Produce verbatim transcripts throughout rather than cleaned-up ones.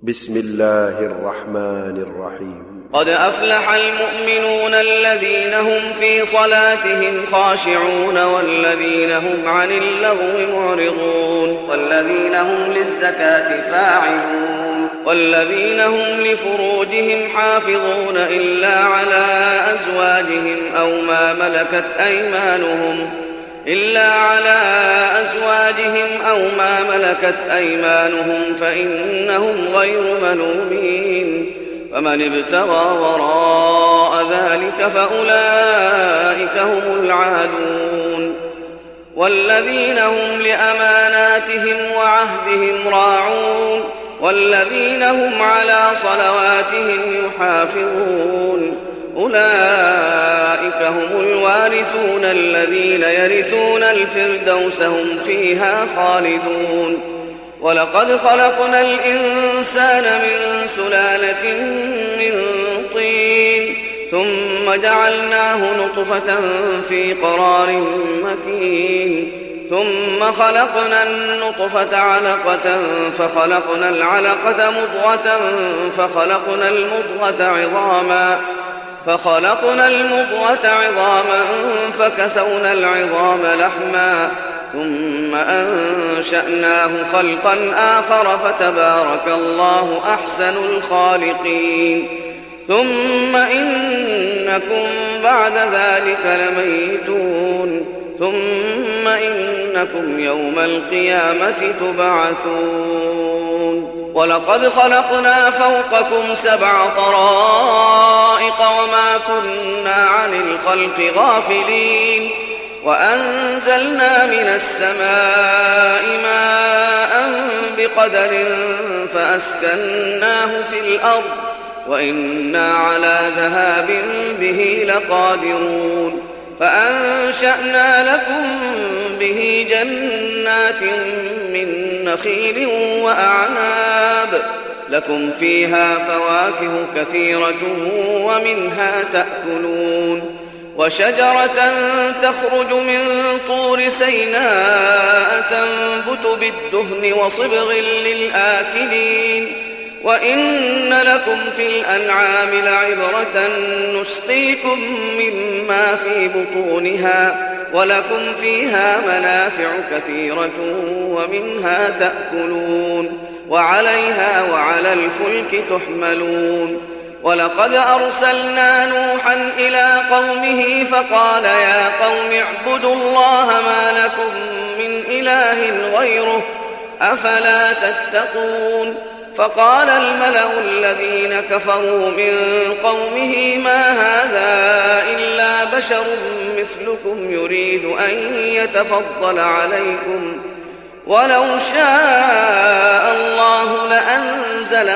بسم الله الرحمن الرحيم قد أفلح المؤمنون الذين هم في صلاتهم خاشعون والذين هم عن اللغو معرضون والذين هم للزكاة فاعلون والذين هم لفروجهم حافظون إلا على أزواجهم أو ما ملكت أيمانهم إلا على أزواجهم أو ما ملكت أيمانهم فإنهم غير ملومين فمن ابتغى وراء ذلك فأولئك هم العادون والذين هم لأماناتهم وعهدهم راعون والذين هم على صلواتهم يحافظون أولئك هم الوارثون الذين يرثون الفردوس هم فيها خالدون ولقد خلقنا الإنسان من سلالة من طين ثم جعلناه نطفة في قرار مكين ثم خلقنا النطفة علقة فخلقنا العلقة مضغة فخلقنا المضغة عظاما فخلقنا المضغة عظاما فكسونا العظام لحما ثم أنشأناه خلقا آخر فتبارك الله أحسن الخالقين ثم إنكم بعد ذلك لميتون ثم إنكم يوم القيامة تبعثون ولقد خلقنا فوقكم سبع طرائق وما كنا عن الخلق غافلين وأنزلنا من السماء ماء بقدر فأسكناه في الأرض وإنا على ذهاب به لقادرون فأنشأنا لكم به جنات من نخيل وأعناب لكم فيها فواكه كثيرة ومنها تأكلون وشجرة تخرج من طور سيناء تنبت بالدهن وصبغ للآكلين وإن لكم في الأنعام لعبرة نسقيكم مما في بطونها ولكم فيها منافع كثيرة ومنها تأكلون وعليها وعلى الفلك تحملون ولقد أرسلنا نوحا إلى قومه فقال يا قوم اعبدوا الله ما لكم من إله غيره أفلا تتقون فقال الملأ الذين كفروا من قومه ما هذا إلا بشر مثلكم يريد أن يتفضل عليكم ولو شاء الله لأنزل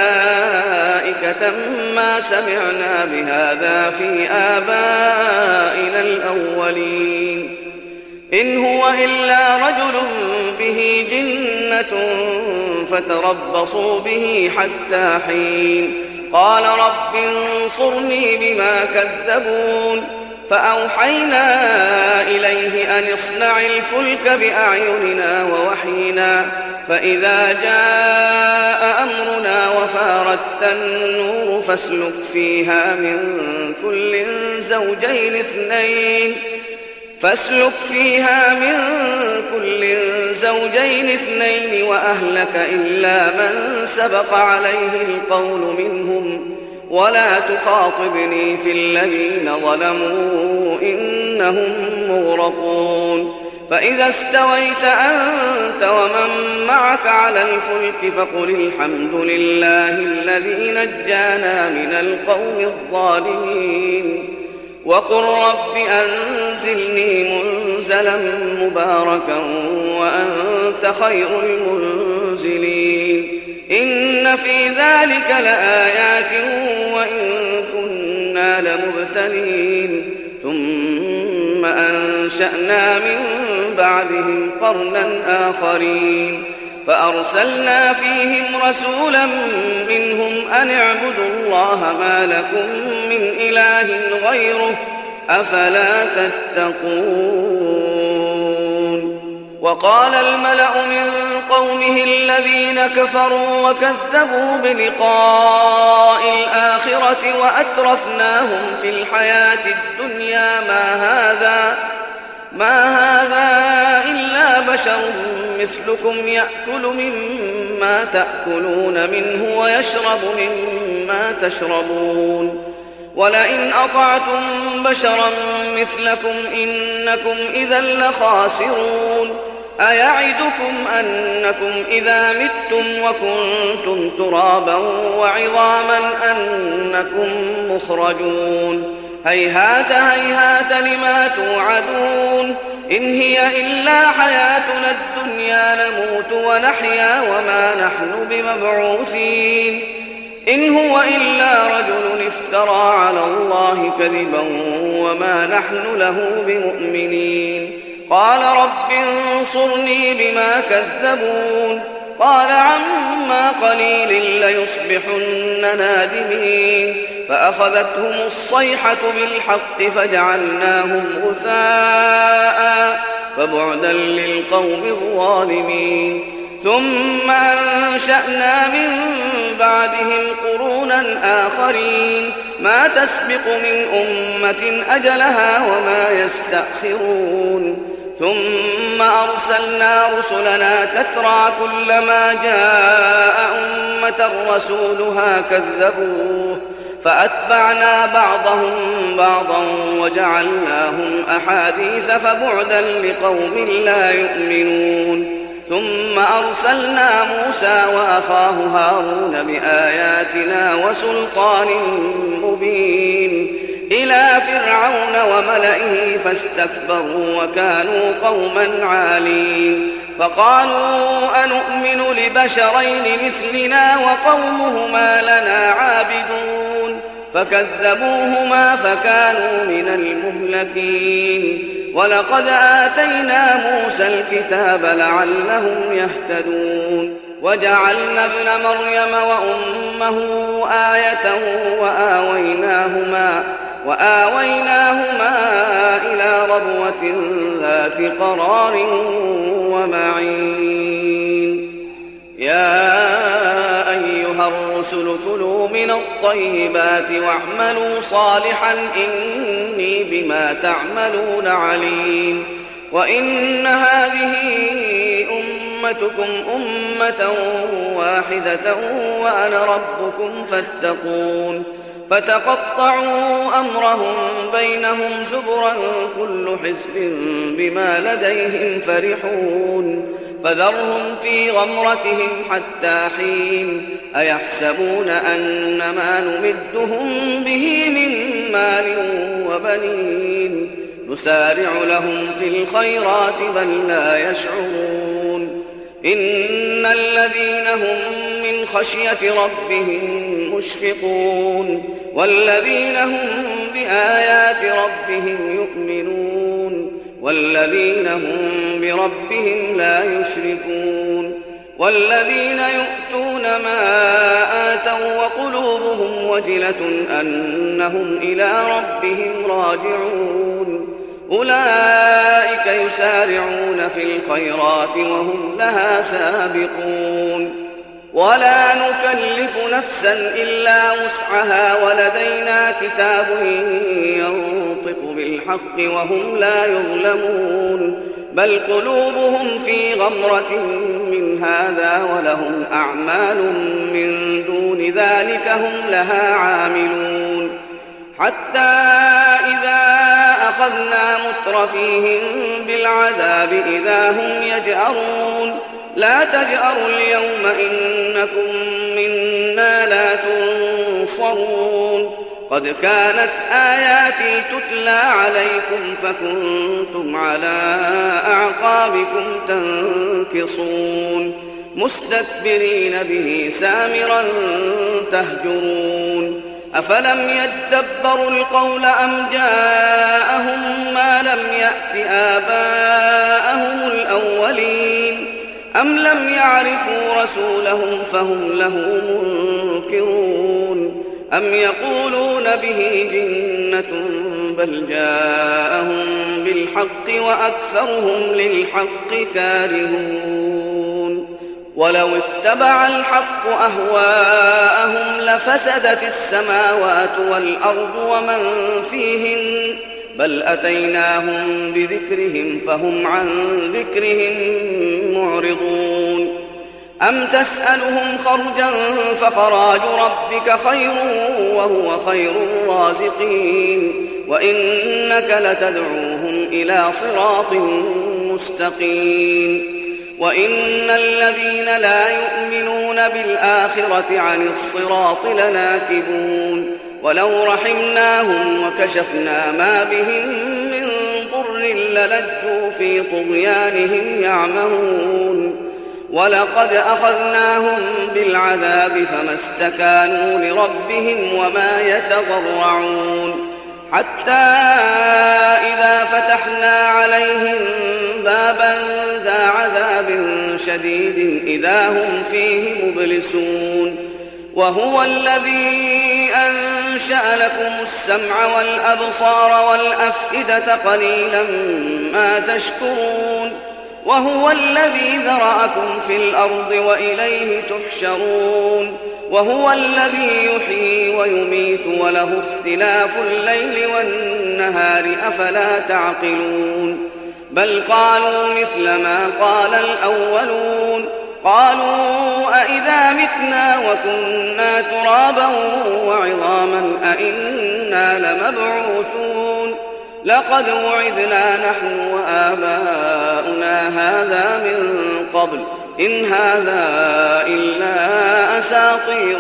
ملائكة ما سمعنا بهذا في آبائنا الأولين إن هو إلا رجل به جنة فتربصوا به حتى حين قال رب انصرني بما كذبون فأوحينا إليه أن اصنع الفلك بأعيننا ووحينا فإذا جاء أمرنا وفارت النور فاسلك فيها من كل زوجين اثنين فاسلك فيها من كل زوجين اثنين وأهلك إلا من سبق عليه القول منهم ولا تخاطبني في الذين ظلموا إنهم مغرقون فإذا استويت أنت ومن معك على الفلك فقل الحمد لله الذي نجانا من القوم الظالمين وقل رب أنزلني منزلا مباركا وأنت خير المنزلين إن في ذلك لآيات وإن كنا لمبتلين ثم أنشأنا من بعدهم قرنا آخرين فأرسلنا فيهم رسولا منهم أن اعبدوا الله ما لكم من إله غيره أفلا تتقون وقال الملأ من قومه الذين كفروا وكذبوا بلقاء الآخرة وأترفناهم في الحياة الدنيا ما هذا ما هذا إلا بشر مثلكم يأكل مما تأكلون منه ويشرب مما تشربون ولئن أطعتم بشرا مثلكم إنكم إذا لخاسرون أيعدكم أنكم إذا متم وكنتم ترابا وعظاما أنكم مخرجون هيهات هيهات لما توعدون إن هي إلا حياتنا الدنيا نموت ونحيا وما نحن بمبعوثين إن هو إلا رجل افترى على الله كذبا وما نحن له بمؤمنين قال رب انصرني بما كذبون قال عما قليل ليصبحن نادمين فأخذتهم الصيحة بالحق فجعلناهم غثاء فبعدا للقوم الظالمين ثم أنشأنا من بعدهم قرونا آخرين ما تسبق من أمة أجلها وما يستأخرون ثم أرسلنا رسلنا تترى كلما جاء أمة رسولها كذبوه فأتبعنا بعضهم بعضا وجعلناهم أحاديث فبعدا لقوم لا يؤمنون ثم أرسلنا موسى وأخاه هارون بآياتنا وسلطان مبين إلى فرعون وملئه فاستكبروا وكانوا قوما عالين فقالوا أنؤمن لبشرين مثلنا وقومهما لنا عابدون فكذبوهما فكانوا من المهلكين ولقد آتينا موسى الكتاب لعلهم يهتدون وجعلنا ابن مريم وأمه آية وآويناهما, وآويناهما إلى ربوة ذات قرار ومعين يا أيها الرسل كلوا من الطيبات واعملوا صالحا إني بما تعملون عليم وإن هذه أمتكم أمة واحدة وأنا ربكم فاتقون فتقطعوا أمرهم بينهم زبرا كل حزب بما لديهم فرحون فذرهم في غمرتهم حتى حين أيحسبون أن ما نمدهم به من مال وبنين نسارع لهم في الخيرات بل لا يشعرون إن الذين هم من خشية ربهم مشفقون والذين هم بآيات ربهم يؤمنون والذين هم بربهم لا يشركون والذين يؤتون ما آتوا وقلوبهم وجلة أنهم إلى ربهم راجعون أولئك يسارعون في الخيرات وهم لها سابقون ولا نكلف نفسا إلا وسعها ولدينا كتاب ينطق بالحق وهم لا يظلمون بل قلوبهم في غمرة من هذا ولهم أعمال من دون ذلك هم لها عاملون حتى إذا أخذنا مترفيهم بالعذاب إذا هم يجأرون لا تجأروا اليوم إنكم منا لا تنصرون قد كانت آياتي تتلى عليكم فكنتم على أعقابكم تنكصون مستكبرين به سامرا تهجرون أفلم يدبروا القول أم جاءهم ما لم يأت آباءهم الأولين أم لم يعرفوا رسولهم فهم له منكرون أم يقولون به جنة بل جاءهم بالحق وأكثرهم للحق كارهون ولو اتبع الحق أهواءهم لفسدت السماوات والأرض ومن فيهن بل أتيناهم بذكرهم فهم عن ذكرهم معرضون أم تسألهم خرجا فخراج ربك خير وهو خير الرازقين وإنك لتدعوهم إلى صراط مستقيم وإن الذين لا يؤمنون بالآخرة عن الصراط لناكبون ولو رحمناهم وكشفنا ما بهم من ضر للجوا في طغيانهم يعمهون ولقد أخذناهم بالعذاب فما استكانوا لربهم وما يتضرعون حتى إذا فتحنا عليهم بابا ذا عذاب شديد إذا هم فيه مبلسون وهو الذي أنشأ لكم السمع والأبصار والأفئدة قليلا ما تشكرون وهو الذي ذرأكم في الأرض وإليه تحشرون وهو الذي يحيي ويميت وله اختلاف الليل والنهار أفلا تعقلون بل قالوا مثل ما قال الأولون قالوا أئذا متنا وكنا ترابا وعظاما أئنا لمبعوثون لقد وعدنا نحن وآباؤنا هذا من قبل إن هذا إلا أساطير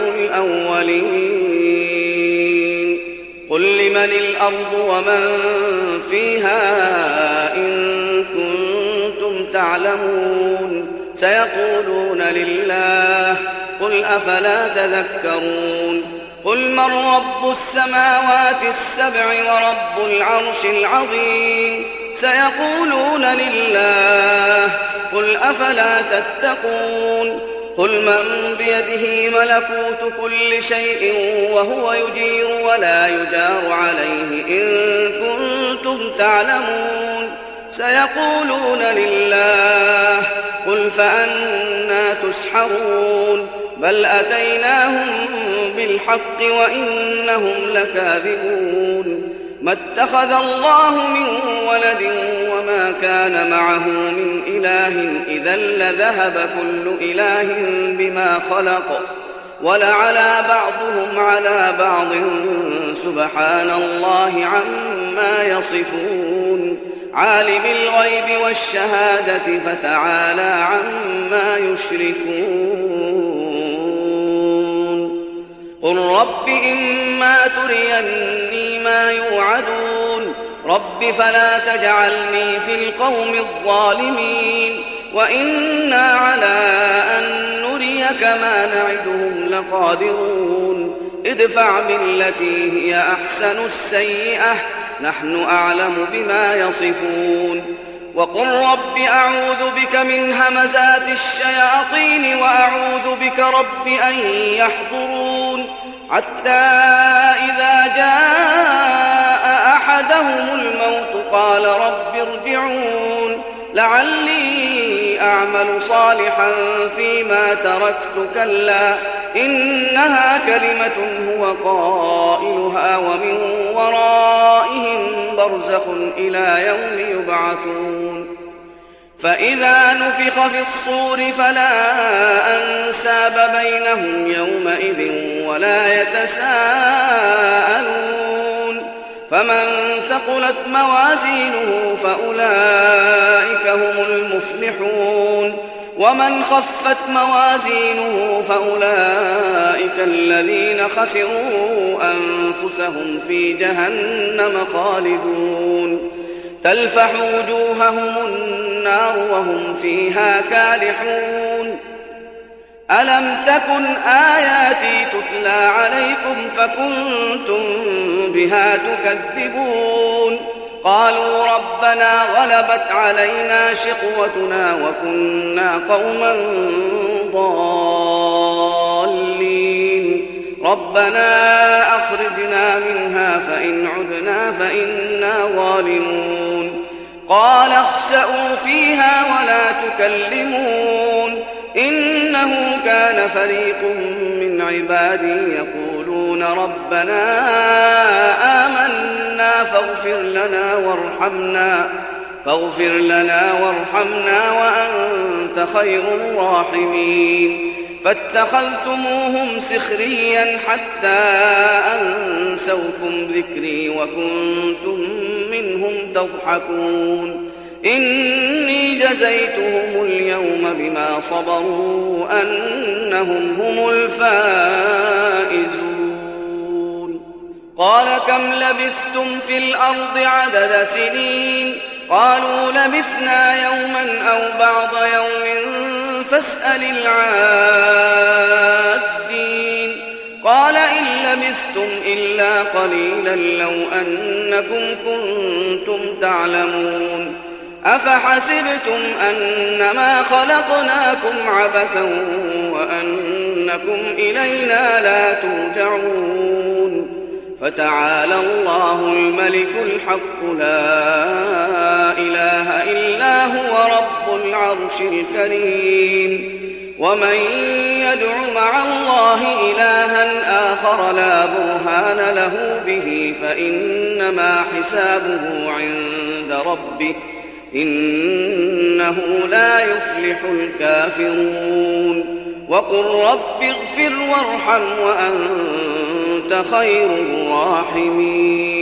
الأولين قل لمن الأرض ومن فيها إن كنتم تعلمون سيقولون لله قل أفلا تذكرون قل من رب السماوات السبع ورب العرش العظيم سيقولون لله قل أفلا تتقون قل من بيده ملكوت كل شيء وهو يجير ولا يجار عليه إن كنتم تعلمون سيقولون لله قل فأنى تسحرون بل أتيناهم بالحق وإنهم لكاذبون ما اتخذ الله من ولد وما كان معه من إله إذا لذهب كل إله بما خلق ولعلى بعضهم على بعض سبحان الله عما يصفون عالم الغيب والشهادة فتعالى عما يشركون قل رب إما تريني ما يوعدون رب فلا تجعلني في القوم الظالمين وإنا على أن نريك ما نعدهم لقادرون ادفع بالتي هي أحسن السيئة نحن أعلم بما يصفون وقل رب أعوذ بك من همزات الشياطين وأعوذ بك رب أن يحضرون حتى إذا جاء أحدهم الموت قال رب ارجعون لعلي أعمل صالحا فيما تركت كلا إنها كلمة هو قائلها ومن ورائهم برزخ إلى يوم يبعثون فإذا نفخ في الصور فلا أنساب بينهم يومئذ ولا يتساءلون فمن ثقلت موازينه فأولئك هم المفلحون ومن خفت موازينه فأولئك الذين خسروا أنفسهم في جهنم خالدون تلفح وجوههم النار وهم فيها كالحون ألم تكن آياتي تتلى عليكم فكنتم بها تكذبون قالوا ربنا غلبت علينا شقوتنا وكنا قوما ضالين ربنا أخرجنا منها فإن عدنا فإنا ظالمون قال اخسئوا فيها ولا تكلمون إنه كان فريق من عبادي يقولون ربنا آمنا فاغفر لنا وارحمنا فاغفر لنا وارحمنا وأنت خير الراحمين فاتخذتموهم سخريا حتى أنسوكم ذكري وكنتم منهم تضحكون إني جزيتهم اليوم بما صبروا أنهم هم الفائزون قال كم لبثتم في الأرض عدد سنين قالوا لبثنا يوما أو بعض يوم فاسأل العادين قال إن لبثتم إلا قليلا لو أنكم كنتم تعلمون أفحسبتم أنما خلقناكم عبثا وأنكم إلينا لا ترجعون فتعالى الله الملك الحق لا إله إلا هو رب العرش الكريم ومن يدع مع الله إلها آخر لا برهان له به فإنما حسابه عند ربه إنه لا يفلح الكافرون وقل رب اغفر وارحم وأنت خير الراحمين